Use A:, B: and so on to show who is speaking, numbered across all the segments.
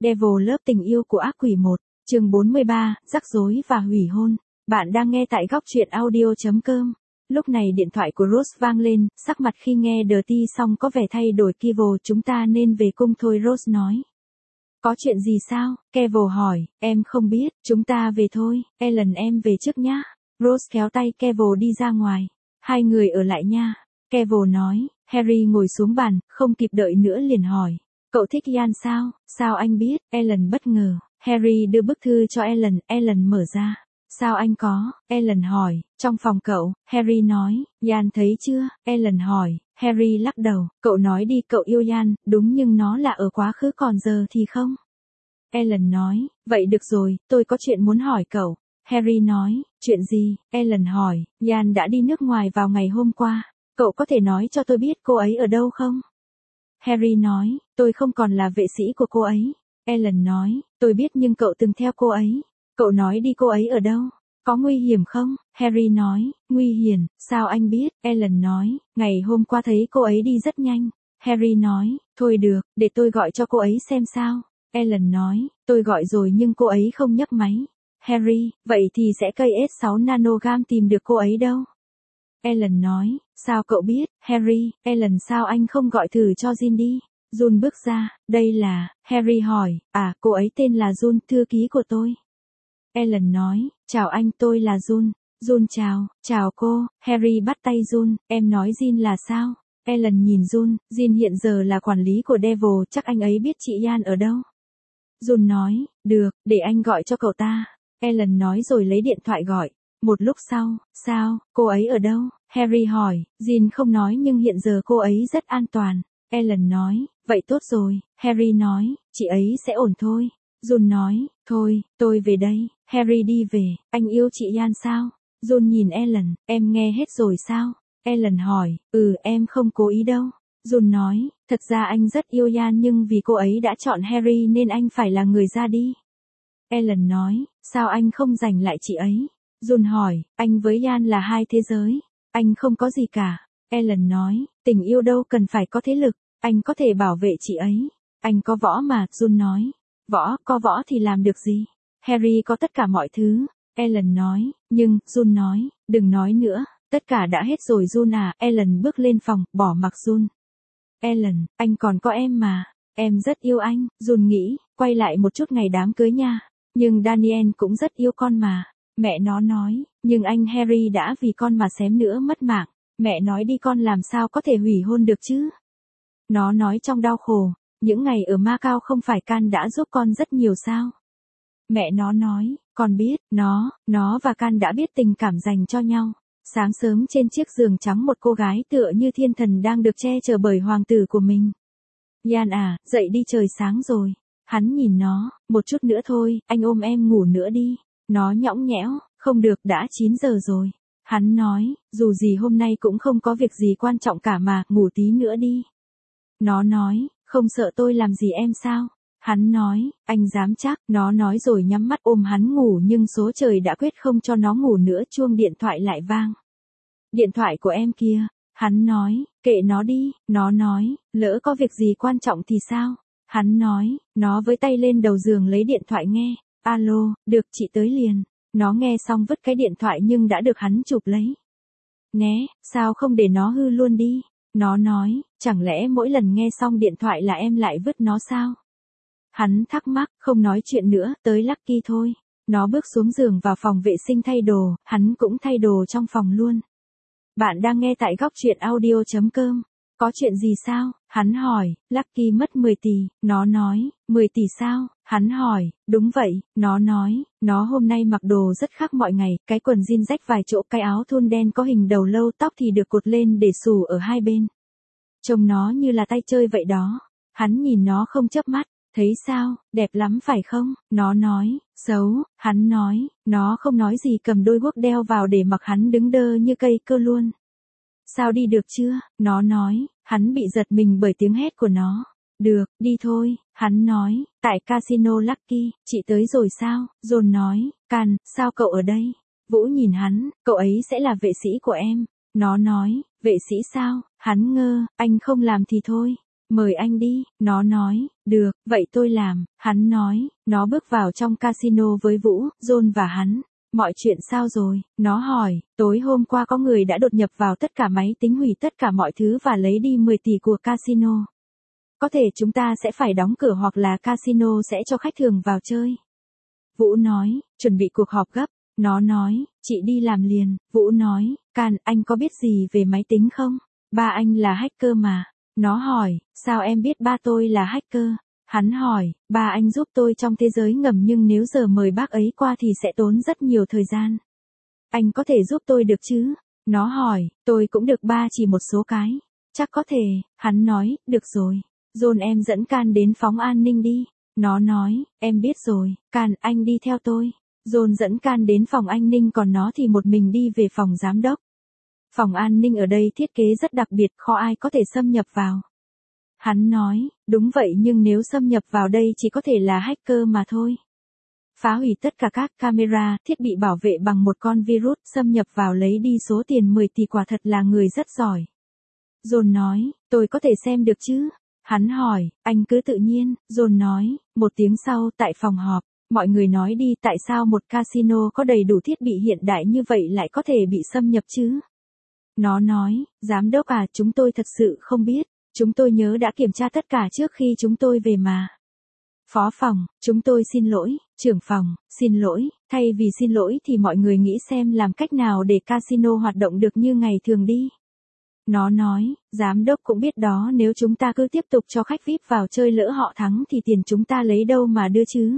A: Devil Love tình yêu của ác quỷ 1, chương 43, rắc rối và hủy hôn. Bạn đang nghe tại góc truyện audio.com. Lúc này điện thoại của Rose vang lên, sắc mặt khi nghe Dirty xong có vẻ thay đổi. Kevin, chúng ta nên về cung thôi, Rose nói. Có chuyện gì sao? Kevin hỏi. Em không biết, chúng ta về thôi, Ellen em về trước nhá. Rose kéo tay Kevin đi ra ngoài. Hai người ở lại nha. Kevin nói. Harry ngồi xuống bàn, không kịp đợi nữa liền hỏi. Cậu thích Ian sao? Sao anh biết? Ellen bất ngờ. Harry đưa bức thư cho Ellen, Ellen mở ra. Sao anh có? Ellen hỏi. Trong phòng cậu, Harry nói. Ian thấy chưa? Ellen hỏi. Harry lắc đầu. Cậu nói đi, cậu yêu Ian, đúng, nhưng nó là ở quá khứ, còn giờ thì không. Ellen nói. Vậy được rồi, tôi có chuyện muốn hỏi cậu. Harry nói. Chuyện gì? Ellen hỏi. Ian đã đi nước ngoài vào ngày hôm qua. Cậu có thể nói cho tôi biết cô ấy ở đâu không? Harry nói. Tôi không còn là vệ sĩ của cô ấy. Ellen nói. Tôi biết, nhưng cậu từng theo cô ấy. Cậu nói đi, cô ấy ở đâu? Có nguy hiểm không? Harry nói. Nguy hiểm, sao anh biết? Ellen nói. Ngày hôm qua thấy cô ấy đi rất nhanh. Harry nói. Thôi được, để tôi gọi cho cô ấy xem sao. Ellen nói. Tôi gọi rồi nhưng cô ấy không nhấc máy. Harry, vậy thì sẽ cây S6 nanogam tìm được cô ấy đâu? Ellen nói. Sao cậu biết? Harry, Ellen, sao anh không gọi thử cho Jin đi? Jun bước ra. Đây là... Harry hỏi. À, cô ấy tên là Jun, thư ký của tôi. Ellen nói. Chào anh, tôi là Jun. Jun chào. Chào cô. Harry bắt tay Jun. Em nói Jin là sao? Ellen nhìn Jun. Jin hiện giờ là quản lý của Devil, chắc anh ấy biết chị Ian ở đâu. Jun nói. Được, để anh gọi cho cậu ta. Ellen nói rồi lấy điện thoại gọi. Một lúc sau. Sao, cô ấy ở đâu? Harry hỏi. Jin không nói, nhưng hiện giờ cô ấy rất an toàn. Ellen nói. Vậy tốt rồi. Harry nói. Chị ấy sẽ ổn thôi. Jun nói. Thôi, tôi về đây. Harry đi về. Anh yêu chị Ian sao? Jun nhìn Ellen. Em nghe hết rồi sao? Ellen hỏi. Em không cố ý đâu. Jun nói. Thật ra anh rất yêu Ian, nhưng vì cô ấy đã chọn Harry nên anh phải là người ra đi. Ellen nói. Sao anh không giành lại chị ấy? Jun hỏi. Anh với Ian là hai thế giới. Anh không có gì cả. Ellen nói. Tình yêu đâu cần phải có thế lực. Anh có thể bảo vệ chị ấy. Anh có võ mà. Jun nói. Võ, có võ thì làm được gì? Harry có tất cả mọi thứ. Ellen nói. Nhưng, Jun nói. Đừng nói nữa. Tất cả đã hết rồi Jun à. Ellen bước lên phòng, bỏ mặc Jun. Ellen, anh còn có em mà. Em rất yêu anh. Jun nghĩ. Quay lại một chút ngày đám cưới nha. Nhưng Daniel cũng rất yêu con mà. Mẹ nó nói. Nhưng anh Harry đã vì con mà xém nữa mất mạng. Mẹ nói đi, con làm sao có thể hủy hôn được chứ? Nó nói trong đau khổ. Những ngày ở Macau không phải Can đã giúp con rất nhiều sao? Mẹ nó nói. Con biết, nó và Can đã biết tình cảm dành cho nhau. Sáng sớm trên chiếc giường trắng, một cô gái tựa như thiên thần đang được che chở bởi hoàng tử của mình. Ian à, dậy đi, trời sáng rồi. Hắn nhìn nó. Một chút nữa thôi, anh ôm em ngủ nữa đi. Nó nhõng nhẽo. Không được, đã 9 giờ rồi. Hắn nói. Dù gì hôm nay cũng không có việc gì quan trọng cả mà, ngủ tí nữa đi. Nó nói. Không sợ tôi làm gì em sao? Hắn nói. Anh dám chắc. Nó nói rồi nhắm mắt ôm hắn ngủ, nhưng số trời đã quyết không cho nó ngủ nữa. Chuông điện thoại lại vang. Điện thoại của em kia. Hắn nói. Kệ nó đi. Nó nói. Lỡ có việc gì quan trọng thì sao? Hắn nói. Nó với tay lên đầu giường lấy điện thoại nghe. Alo, được, chị tới liền. Nó nghe xong vứt cái điện thoại nhưng đã được hắn chụp lấy. Né, sao không để nó hư luôn đi? Nó nói. Chẳng lẽ mỗi lần nghe xong điện thoại là em lại vứt nó sao? Hắn thắc mắc, không nói chuyện nữa, tới Lucky thôi. Nó bước xuống giường vào phòng vệ sinh thay đồ, hắn cũng thay đồ trong phòng luôn. Bạn đang nghe tại góc truyện audio.com. Có chuyện gì sao? Hắn hỏi. Lucky mất 10 tỷ. Nó nói. 10 tỷ sao? Hắn hỏi. Đúng vậy. Nó nói. Nó hôm nay mặc đồ rất khác mọi ngày. Cái quần jean rách vài chỗ, cái áo thun đen có hình đầu lâu, tóc thì được cột lên để xù ở hai bên. Trông nó như là tay chơi vậy đó. Hắn nhìn nó không chớp mắt. Thấy sao? Đẹp lắm phải không? Nó nói. Xấu. Hắn nói. Nó không nói gì, cầm đôi guốc đeo vào để mặc hắn đứng đơ như cây cơ luôn. Sao đi được chưa? Nó nói. Hắn bị giật mình bởi tiếng hét của nó. Được, đi thôi. Hắn nói. Tại casino Lucky, chị tới rồi sao? John nói. Can, sao cậu ở đây? Vũ nhìn hắn. Cậu ấy sẽ là vệ sĩ của em. Nó nói. Vệ sĩ sao? Hắn ngơ. Anh không làm thì thôi. Mời anh đi, nó nói, được, vậy tôi làm, hắn nói, nó bước vào trong casino với Vũ, John và hắn. Mọi chuyện sao rồi? Nó hỏi, tối hôm qua có người đã đột nhập vào tất cả máy tính hủy tất cả mọi thứ và lấy đi 10 tỷ của casino. Có thể chúng ta sẽ phải đóng cửa hoặc là casino sẽ cho khách thường vào chơi. Vũ nói, chuẩn bị cuộc họp gấp. Nó nói, chị đi làm liền. Vũ nói, Can, anh có biết gì về máy tính không? Ba anh là hacker mà. Nó hỏi, sao em biết ba tôi là hacker? Hắn hỏi, ba anh giúp tôi trong thế giới ngầm nhưng nếu giờ mời bác ấy qua thì sẽ tốn rất nhiều thời gian. Anh có thể giúp tôi được chứ? Nó hỏi, tôi cũng được ba chỉ một số cái. Chắc có thể, hắn nói, được rồi. John em dẫn Can đến phóng an ninh đi. Nó nói, em biết rồi, Can, anh đi theo tôi. John dẫn Can đến phòng an ninh còn nó thì một mình đi về phòng giám đốc. Phòng an ninh ở đây thiết kế rất đặc biệt, khó ai có thể xâm nhập vào. Hắn nói, đúng vậy nhưng nếu xâm nhập vào đây chỉ có thể là hacker mà thôi. Phá hủy tất cả các camera, thiết bị bảo vệ bằng một con virus, xâm nhập vào lấy đi số tiền 10 tỷ quả thật là người rất giỏi. John nói, tôi có thể xem được chứ? Hắn hỏi, anh cứ tự nhiên, John nói, một tiếng sau tại phòng họp, mọi người nói đi tại sao một casino có đầy đủ thiết bị hiện đại như vậy lại có thể bị xâm nhập chứ? Nó nói, giám đốc à, chúng tôi thật sự không biết, chúng tôi nhớ đã kiểm tra tất cả trước khi chúng tôi về mà. Phó phòng, chúng tôi xin lỗi, trưởng phòng, xin lỗi, thay vì xin lỗi thì mọi người nghĩ xem làm cách nào để casino hoạt động được như ngày thường đi. Nó nói, giám đốc cũng biết đó nếu chúng ta cứ tiếp tục cho khách VIP vào chơi lỡ họ thắng thì tiền chúng ta lấy đâu mà đưa chứ.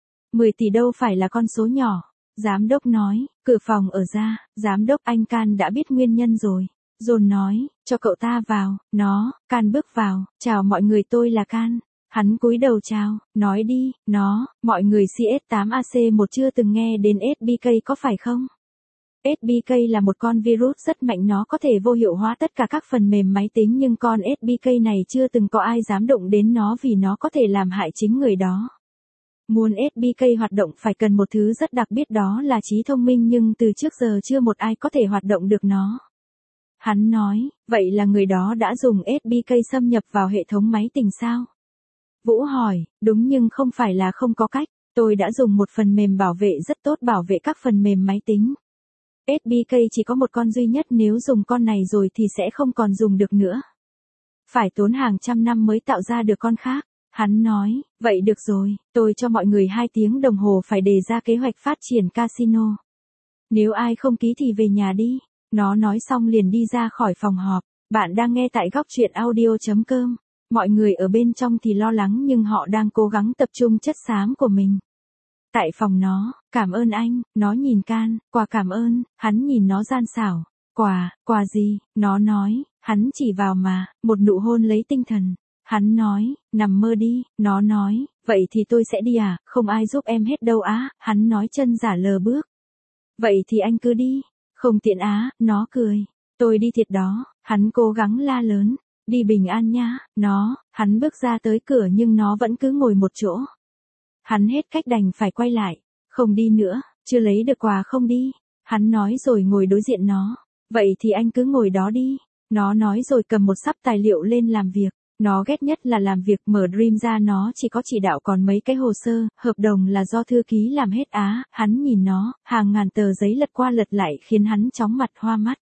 A: 10 tỷ đâu phải là con số nhỏ. Giám đốc nói, cửa phòng ở ra, giám đốc anh Can đã biết nguyên nhân rồi. John nói, cho cậu ta vào, Can bước vào, chào mọi người tôi là Can. Hắn cúi đầu chào, nói đi, mọi người CS8AC1 chưa từng nghe đến SBK có phải không? SBK là một con virus rất mạnh nó có thể vô hiệu hóa tất cả các phần mềm máy tính nhưng con SBK này chưa từng có ai dám động đến nó vì nó có thể làm hại chính người đó. Muốn SBK hoạt động phải cần một thứ rất đặc biệt đó là trí thông minh nhưng từ trước giờ chưa một ai có thể hoạt động được nó. Hắn nói, vậy là người đó đã dùng SBK xâm nhập vào hệ thống máy tính sao? Vũ hỏi, đúng nhưng không phải là không có cách, tôi đã dùng một phần mềm bảo vệ rất tốt bảo vệ các phần mềm máy tính. SBK chỉ có một con duy nhất nếu dùng con này rồi thì sẽ không còn dùng được nữa. Phải tốn hàng trăm năm mới tạo ra được con khác. Hắn nói, vậy được rồi, tôi cho mọi người 2 tiếng đồng hồ phải đề ra kế hoạch phát triển casino. Nếu ai không ký thì về nhà đi. Nó nói xong liền đi ra khỏi phòng họp. Bạn đang nghe tại góc truyện audio.com. Mọi người ở bên trong thì lo lắng nhưng họ đang cố gắng tập trung chất xám của mình. Tại phòng nó, cảm ơn anh, nó nhìn Can, quà cảm ơn, hắn nhìn nó gian xảo. Quà gì, nó nói, hắn chỉ vào mà, một nụ hôn lấy tinh thần. Hắn nói, nằm mơ đi, nó nói, vậy thì tôi sẽ đi à, không ai giúp em hết đâu á, hắn nói chân giả lờ bước. Vậy thì anh cứ đi, không tiện á, nó cười, tôi đi thiệt đó, hắn cố gắng la lớn, đi bình an nha, hắn bước ra tới cửa nhưng nó vẫn cứ ngồi một chỗ. Hắn hết cách đành phải quay lại, không đi nữa, chưa lấy được quà không đi, hắn nói rồi ngồi đối diện nó, vậy thì anh cứ ngồi đó đi, nó nói rồi cầm một sắp tài liệu lên làm việc. Nó ghét nhất là làm việc mở Dream ra nó chỉ có chỉ đạo còn mấy cái hồ sơ, hợp đồng là do thư ký làm hết á, hắn nhìn nó, hàng ngàn tờ giấy lật qua lật lại khiến hắn chóng mặt hoa mắt.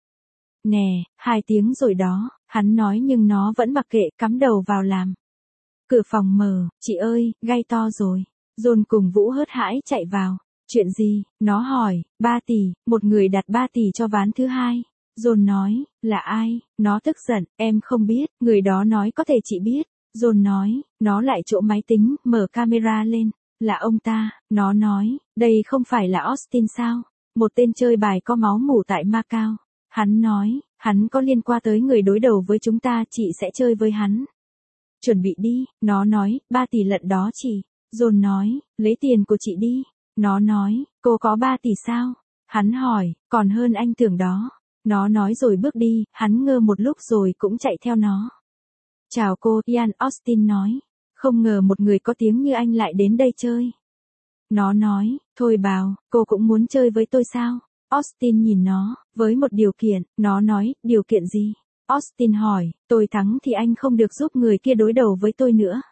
A: Nè, 2 tiếng rồi đó, hắn nói nhưng nó vẫn mặc kệ cắm đầu vào làm. Cửa phòng mở, chị ơi, gai to rồi. John cùng Vũ hớt hãi chạy vào. Chuyện gì? Nó hỏi, 3 tỷ, một người đặt 3 tỷ cho ván thứ 2. John nói, là ai? Nó tức giận, em không biết, người đó nói có thể chị biết. John nói, nó lại chỗ máy tính, mở camera lên, là ông ta, nó nói, đây không phải là Austin sao? Một tên chơi bài có máu mủ tại Macau. Hắn nói, hắn có liên quan tới người đối đầu với chúng ta, chị sẽ chơi với hắn. Chuẩn bị đi, nó nói, 3 tỷ lận đó chị. John nói, lấy tiền của chị đi. Nó nói, cô có 3 tỷ sao? Hắn hỏi, còn hơn anh tưởng đó. Nó nói rồi bước đi, hắn ngơ một lúc rồi cũng chạy theo nó. Chào cô, Ian, Austin nói. Không ngờ một người có tiếng như anh lại đến đây chơi. Nó nói, thôi bảo, cô cũng muốn chơi với tôi sao? Austin nhìn nó, với một điều kiện, nó nói, điều kiện gì? Austin hỏi, tôi thắng thì anh không được giúp người kia đối đầu với tôi nữa.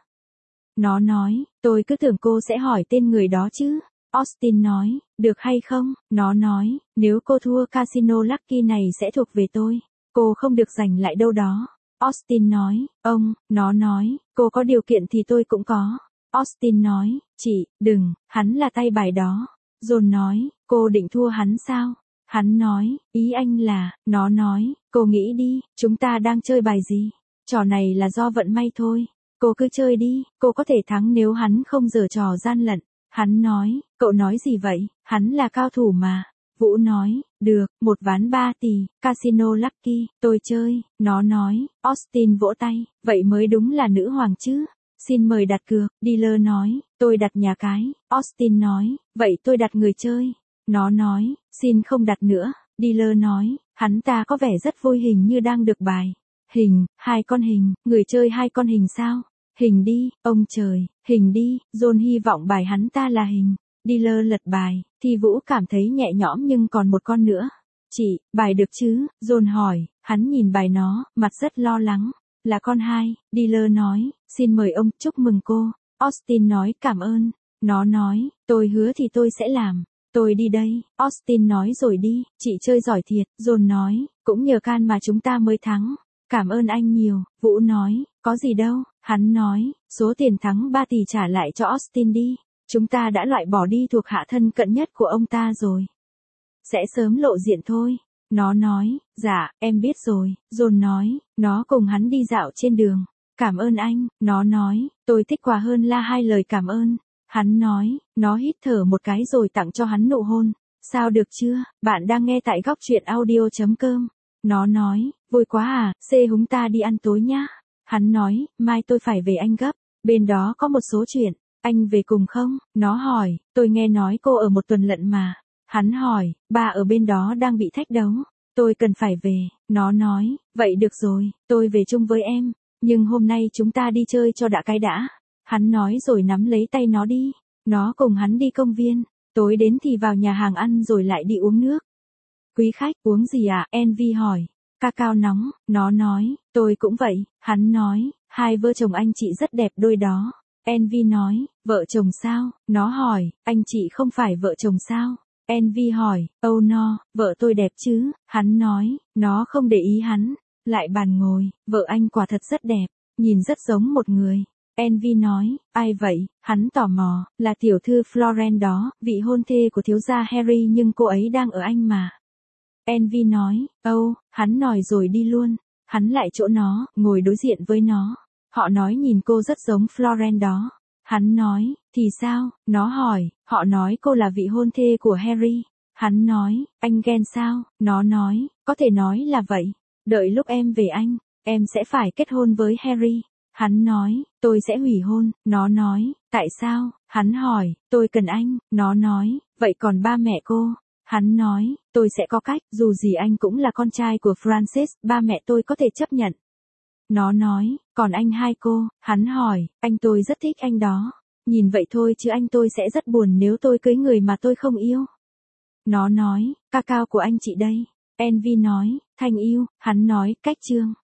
A: Nó nói, tôi cứ tưởng cô sẽ hỏi tên người đó chứ. Austin nói, được hay không? Nó nói, nếu cô thua casino Lucky này sẽ thuộc về tôi. Cô không được giành lại đâu đó. Austin nói, nó nói, cô có điều kiện thì tôi cũng có. Austin nói, chị, đừng, hắn là tay bài đó. John nói, cô định thua hắn sao? Hắn nói, ý anh là, nó nói, cô nghĩ đi, chúng ta đang chơi bài gì? Trò này là do vận may thôi. Cô cứ chơi đi, cô có thể thắng nếu hắn không giở trò gian lận. Hắn nói, cậu nói gì vậy, hắn là cao thủ mà. Vũ nói, được, 1 ván 3 tỷ, casino Lucky, tôi chơi. Nó nói, Austin vỗ tay, vậy mới đúng là nữ hoàng chứ. Xin mời đặt cược, dealer nói, tôi đặt nhà cái. Austin nói, vậy tôi đặt người chơi. Nó nói, xin không đặt nữa. Dealer nói, hắn ta có vẻ rất vui, hình như đang được bài. Hình, 2 con hình, người chơi 2 con hình sao? Hình đi, ông trời, hình đi. John hy vọng bài hắn ta là hình. Dealer lật bài, thì Vũ cảm thấy nhẹ nhõm nhưng còn một con nữa. Chị, bài được chứ? John hỏi, hắn nhìn bài nó, mặt rất lo lắng. Là con 2, dealer nói, xin mời ông, chúc mừng cô. Austin nói cảm ơn. Nó nói, tôi hứa thì tôi sẽ làm. Tôi đi đây. Austin nói rồi đi, chị chơi giỏi thiệt. John nói, cũng nhờ can mà chúng ta mới thắng. Cảm ơn anh nhiều. Vũ nói, có gì đâu. Hắn nói, số tiền thắng 3 tỷ trả lại cho Austin đi. Chúng ta đã loại bỏ đi thuộc hạ thân cận nhất của ông ta rồi. Sẽ sớm lộ diện thôi. Nó nói, dạ, em biết rồi. John nói, nó cùng hắn đi dạo trên đường. Cảm ơn anh. Nó nói, tôi thích quà hơn là 2 lời cảm ơn. Hắn nói, nó hít thở một cái rồi tặng cho hắn nụ hôn. Sao được chưa? Bạn đang nghe tại góc truyện audio.com. Nó nói, vui quá à, húng ta đi ăn tối nhá. Hắn nói, mai tôi phải về Anh gấp. Bên đó có một số chuyện. Anh về cùng không? Nó hỏi, tôi nghe nói cô ở một tuần lận mà. Hắn hỏi, bà ở bên đó đang bị thách đấu. Tôi cần phải về. Nó nói, vậy được rồi, tôi về chung với em. Nhưng hôm nay chúng ta đi chơi cho đã cái đã. Hắn nói rồi nắm lấy tay nó đi. Nó cùng hắn đi công viên. Tối đến thì vào nhà hàng ăn rồi lại đi uống nước. Quý khách, uống gì ạ? Envy hỏi. Cacao nóng. Nó nói, tôi cũng vậy. Hắn nói, 2 vợ chồng anh chị rất đẹp đôi đó. Envy nói, vợ chồng sao? Nó hỏi, anh chị không phải vợ chồng sao? Envy hỏi, oh no, vợ tôi đẹp chứ? Hắn nói, nó không để ý hắn. Lại bàn ngồi, vợ anh quả thật rất đẹp, nhìn rất giống một người. Envy nói, ai vậy? Hắn tò mò, là tiểu thư Florence đó, vị hôn thê của thiếu gia Harry, nhưng cô ấy đang ở Anh mà. Envy nói, hắn nói rồi đi luôn. Hắn lại chỗ nó, ngồi đối diện với nó. Họ nói nhìn cô rất giống Florence đó. Hắn nói, thì sao? Nó hỏi, họ nói cô là vị hôn thê của Harry. Hắn nói, anh ghen sao? Nó nói, có thể nói là vậy. Đợi lúc em về Anh, em sẽ phải kết hôn với Harry. Hắn nói, tôi sẽ hủy hôn. Nó nói, tại sao? Hắn hỏi, tôi cần anh. Nó nói, vậy còn ba mẹ cô? Hắn nói, tôi sẽ có cách, dù gì anh cũng là con trai của Francis, ba mẹ tôi có thể chấp nhận. Nó nói, còn anh hai cô? Hắn hỏi, anh tôi rất thích anh đó. Nhìn vậy thôi chứ anh tôi sẽ rất buồn nếu tôi cưới người mà tôi không yêu. Nó nói, cacao của anh chị đây. Envy nói, Thanh yêu. Hắn nói, cách chương.